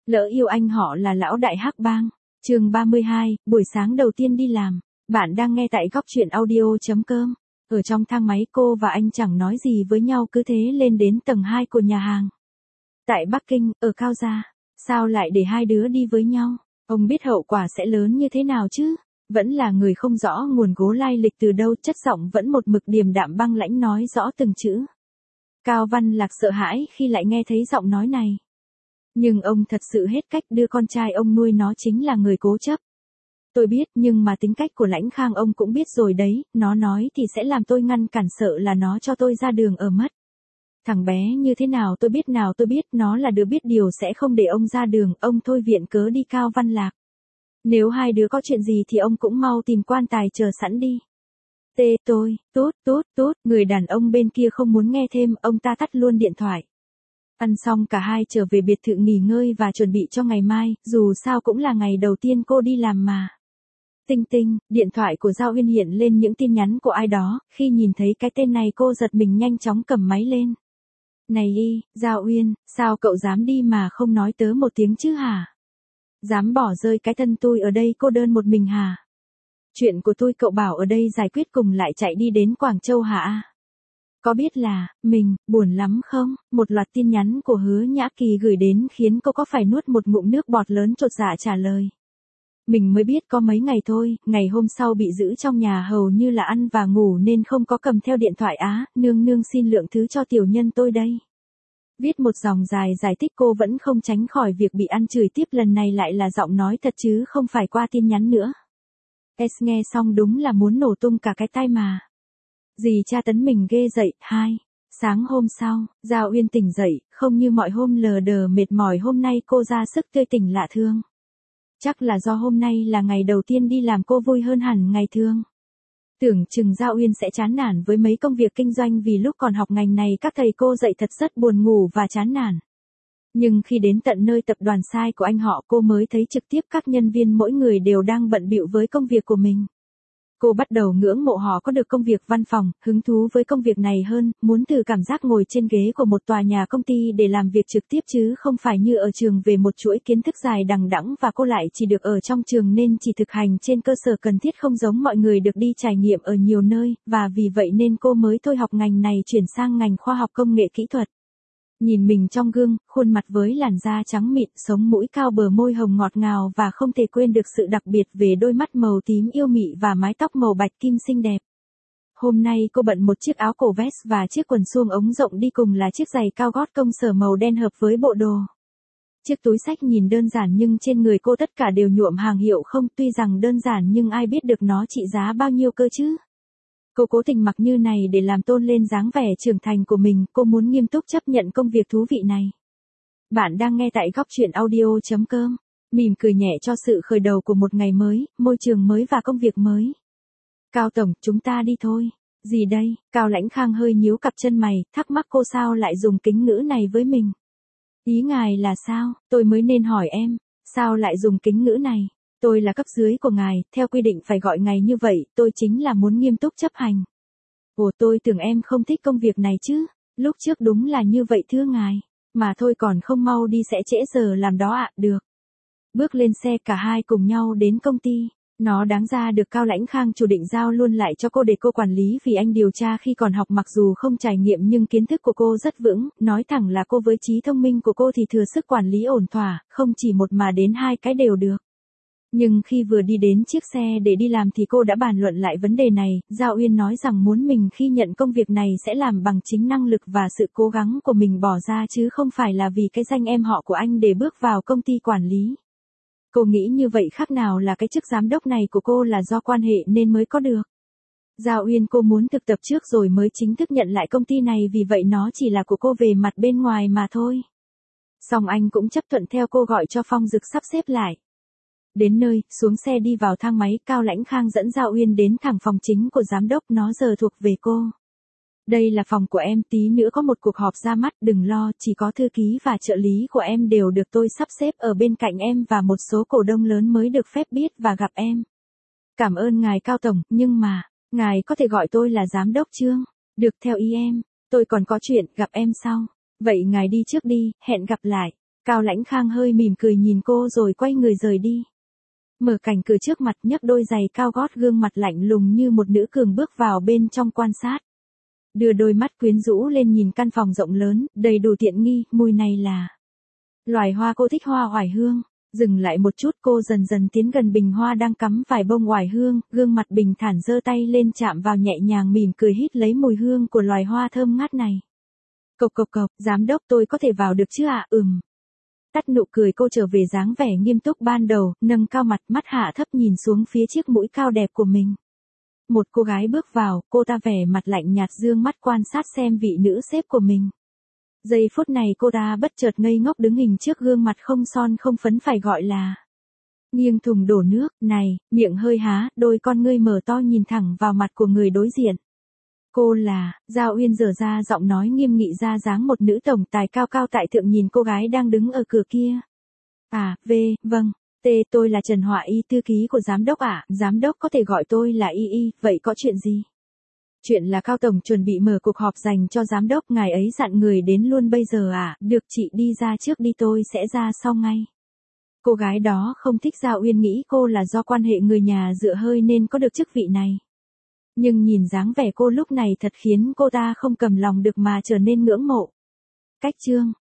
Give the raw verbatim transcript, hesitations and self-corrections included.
Lỡ yêu anh họ là lão đại hắc bang. Chương ba mươi hai, buổi sáng đầu tiên đi làm. Bạn đang nghe tại góc truyện audio chấm com. Ở trong thang máy cô và anh chẳng nói gì với nhau cứ thế lên đến tầng hai của nhà hàng. Tại Bắc Kinh, ở Cao Gia, sao lại để hai đứa đi với nhau? Ông biết hậu quả sẽ lớn như thế nào chứ? Vẫn là người không rõ nguồn gốc lai lịch từ đâu, chất giọng vẫn một mực điềm đạm băng lãnh nói rõ từng chữ. Cao Văn Lạc sợ hãi khi lại nghe thấy giọng nói này. Nhưng ông thật sự hết cách, đưa con trai ông nuôi nó chính là người cố chấp. Tôi biết, nhưng mà tính cách của Lãnh Khang ông cũng biết rồi đấy, nó nói thì sẽ làm tôi ngăn cản, sợ là nó cho tôi ra đường ở mất. Thằng bé như thế nào tôi biết, nào tôi biết, nó là đứa biết điều sẽ không để ông ra đường, ông thôi viện cớ đi Cao Văn Lạc. Nếu hai đứa có chuyện gì thì ông cũng mau tìm quan tài chờ sẵn đi. Tê tôi, tốt, tốt, tốt, người đàn ông bên kia không muốn nghe thêm, ông ta tắt luôn điện thoại. Ăn xong cả hai trở về biệt thự nghỉ ngơi và chuẩn bị cho ngày mai, dù sao cũng là ngày đầu tiên cô đi làm mà. Tinh tinh, điện thoại của Giao Uyên hiện lên những tin nhắn của ai đó, khi nhìn thấy cái tên này cô giật mình nhanh chóng cầm máy lên. Này y, Giao Uyên, sao cậu dám đi mà không nói tớ một tiếng chứ hả? Dám bỏ rơi cái thân tôi ở đây cô đơn một mình hả? Chuyện của tôi cậu bảo ở đây giải quyết cùng lại chạy đi đến Quảng Châu hả? Có biết là, mình, buồn lắm không? Một loạt tin nhắn của Hứa Nhã Kỳ gửi đến khiến cô có phải nuốt một ngụm nước bọt lớn, chột dạ trả lời. Mình mới biết có mấy ngày thôi, ngày hôm sau bị giữ trong nhà hầu như là ăn và ngủ nên không có cầm theo điện thoại á, nương nương xin lượng thứ cho tiểu nhân tôi đây. Viết một dòng dài giải thích cô vẫn không tránh khỏi việc bị ăn chửi tiếp, lần này lại là giọng nói thật chứ không phải qua tin nhắn nữa. S nghe xong đúng là muốn nổ tung cả cái tai mà. Dì tra tấn mình ghê dậy. Hai. Sáng hôm sau, Giao Uyên tỉnh dậy, không như mọi hôm lờ đờ mệt mỏi, hôm nay cô ra sức tươi tỉnh lạ thường. Chắc là do hôm nay là ngày đầu tiên đi làm cô vui hơn hẳn ngày thường. Tưởng chừng Giao Uyên sẽ chán nản với mấy công việc kinh doanh vì lúc còn học ngành này các thầy cô dạy thật rất buồn ngủ và chán nản. Nhưng khi đến tận nơi tập đoàn sai của anh họ cô mới thấy trực tiếp các nhân viên mỗi người đều đang bận bịu với công việc của mình. Cô bắt đầu ngưỡng mộ họ có được công việc văn phòng, hứng thú với công việc này hơn, muốn thử cảm giác ngồi trên ghế của một tòa nhà công ty để làm việc trực tiếp chứ không phải như ở trường về một chuỗi kiến thức dài đằng đẵng, và cô lại chỉ được ở trong trường nên chỉ thực hành trên cơ sở cần thiết, không giống mọi người được đi trải nghiệm ở nhiều nơi, và vì vậy nên cô mới thôi học ngành này chuyển sang ngành khoa học công nghệ kỹ thuật. Nhìn mình trong gương, khuôn mặt với làn da trắng mịn, sống mũi cao, bờ môi hồng ngọt ngào, và không thể quên được sự đặc biệt về đôi mắt màu tím yêu mị và mái tóc màu bạch kim xinh đẹp. Hôm nay cô bận một chiếc áo cổ vest và chiếc quần suông ống rộng đi cùng là chiếc giày cao gót công sở màu đen hợp với bộ đồ. Chiếc túi xách nhìn đơn giản nhưng trên người cô tất cả đều nhuộm hàng hiệu không, tuy rằng đơn giản nhưng ai biết được nó trị giá bao nhiêu cơ chứ. Cô cố tình mặc như này để làm tôn lên dáng vẻ trưởng thành của mình, cô muốn nghiêm túc chấp nhận công việc thú vị này. Bạn đang nghe tại góc truyện audio chấm com, mỉm cười nhẹ cho sự khởi đầu của một ngày mới, môi trường mới và công việc mới. Cao tổng, chúng ta đi thôi. Gì đây? Cao Lãnh Khang hơi nhíu cặp chân mày, thắc mắc cô sao lại dùng kính ngữ này với mình. Ý ngài là sao? Tôi mới nên hỏi em, sao lại dùng kính ngữ này? Tôi là cấp dưới của ngài, theo quy định phải gọi ngài như vậy, tôi chính là muốn nghiêm túc chấp hành. Ồ, tôi tưởng em không thích công việc này chứ, lúc trước đúng là như vậy thưa ngài, mà thôi còn không mau đi sẽ trễ giờ làm đó ạ. Được. Bước lên xe cả hai cùng nhau đến công ty, nó đáng ra được Cao Lãnh Khang chủ định giao luôn lại cho cô để cô quản lý vì anh điều tra khi còn học, mặc dù không trải nghiệm nhưng kiến thức của cô rất vững, nói thẳng là cô với trí thông minh của cô thì thừa sức quản lý ổn thỏa, không chỉ một mà đến hai cái đều được. Nhưng khi vừa đi đến chiếc xe để đi làm thì cô đã bàn luận lại vấn đề này. Giao Uyên nói rằng muốn mình khi nhận công việc này sẽ làm bằng chính năng lực và sự cố gắng của mình bỏ ra chứ không phải là vì cái danh em họ của anh để bước vào công ty quản lý. Cô nghĩ như vậy khác nào là cái chức giám đốc này của cô là do quan hệ nên mới có được. Giao Uyên cô muốn thực tập trước rồi mới chính thức nhận lại công ty này, vì vậy nó chỉ là của cô về mặt bên ngoài mà thôi. Xong anh cũng chấp thuận theo cô, gọi cho Phong Dực sắp xếp lại. Đến nơi, xuống xe đi vào thang máy, Cao Lãnh Khang dẫn Giao Uyên đến thẳng phòng chính của giám đốc, nó giờ thuộc về cô. Đây là phòng của em, tí nữa có một cuộc họp ra mắt, đừng lo, chỉ có thư ký và trợ lý của em đều được tôi sắp xếp ở bên cạnh em và một số cổ đông lớn mới được phép biết và gặp em. Cảm ơn ngài Cao tổng, nhưng mà, ngài có thể gọi tôi là giám đốc Trương. Được, theo ý em, tôi còn có chuyện gặp em sau. Vậy ngài đi trước đi, hẹn gặp lại. Cao Lãnh Khang hơi mỉm cười nhìn cô rồi quay người rời đi. Mở cảnh cửa trước mặt, nhấc đôi giày cao gót, gương mặt lạnh lùng như một nữ cường bước vào bên trong quan sát. Đưa đôi mắt quyến rũ lên nhìn căn phòng rộng lớn, đầy đủ tiện nghi, mùi này là loài hoa cô thích, hoa oải hương. Dừng lại một chút, cô dần dần tiến gần bình hoa đang cắm vài bông oải hương, gương mặt bình thản giơ tay lên chạm vào, nhẹ nhàng mỉm cười hít lấy mùi hương của loài hoa thơm ngát này. Cộc cộc cộc, giám đốc tôi có thể vào được chứ ạ? À? Ừm. Tắt nụ cười, cô trở về dáng vẻ nghiêm túc ban đầu, nâng cao mặt, mắt hạ thấp nhìn xuống phía chiếc mũi cao đẹp của mình. Một cô gái bước vào, cô ta vẻ mặt lạnh nhạt dương mắt quan sát xem vị nữ sếp của mình. Giây phút này cô ta bất chợt ngây ngốc đứng hình trước gương mặt không son không phấn, phải gọi là nghiêng thùng đổ nước, này, miệng hơi há, đôi con ngươi mở to nhìn thẳng vào mặt của người đối diện. Cô là, Giao Uyên dở ra giọng nói nghiêm nghị ra dáng một nữ tổng tài cao cao tại thượng nhìn cô gái đang đứng ở cửa kia. À, V, vâng, T, tôi là Trần Họa Y, thư ký của giám đốc ạ, à. Giám đốc có thể gọi tôi là Y Y, vậy có chuyện gì? Chuyện là Cao tổng chuẩn bị mở cuộc họp dành cho giám đốc, ngài ấy dặn người đến luôn bây giờ à, được chị đi ra trước đi, tôi sẽ ra sau ngay. Cô gái đó không thích Giao Uyên, nghĩ cô là do quan hệ người nhà dựa hơi nên có được chức vị này. Nhưng nhìn dáng vẻ cô lúc này thật khiến cô ta không cầm lòng được mà trở nên ngưỡng mộ. Cách chương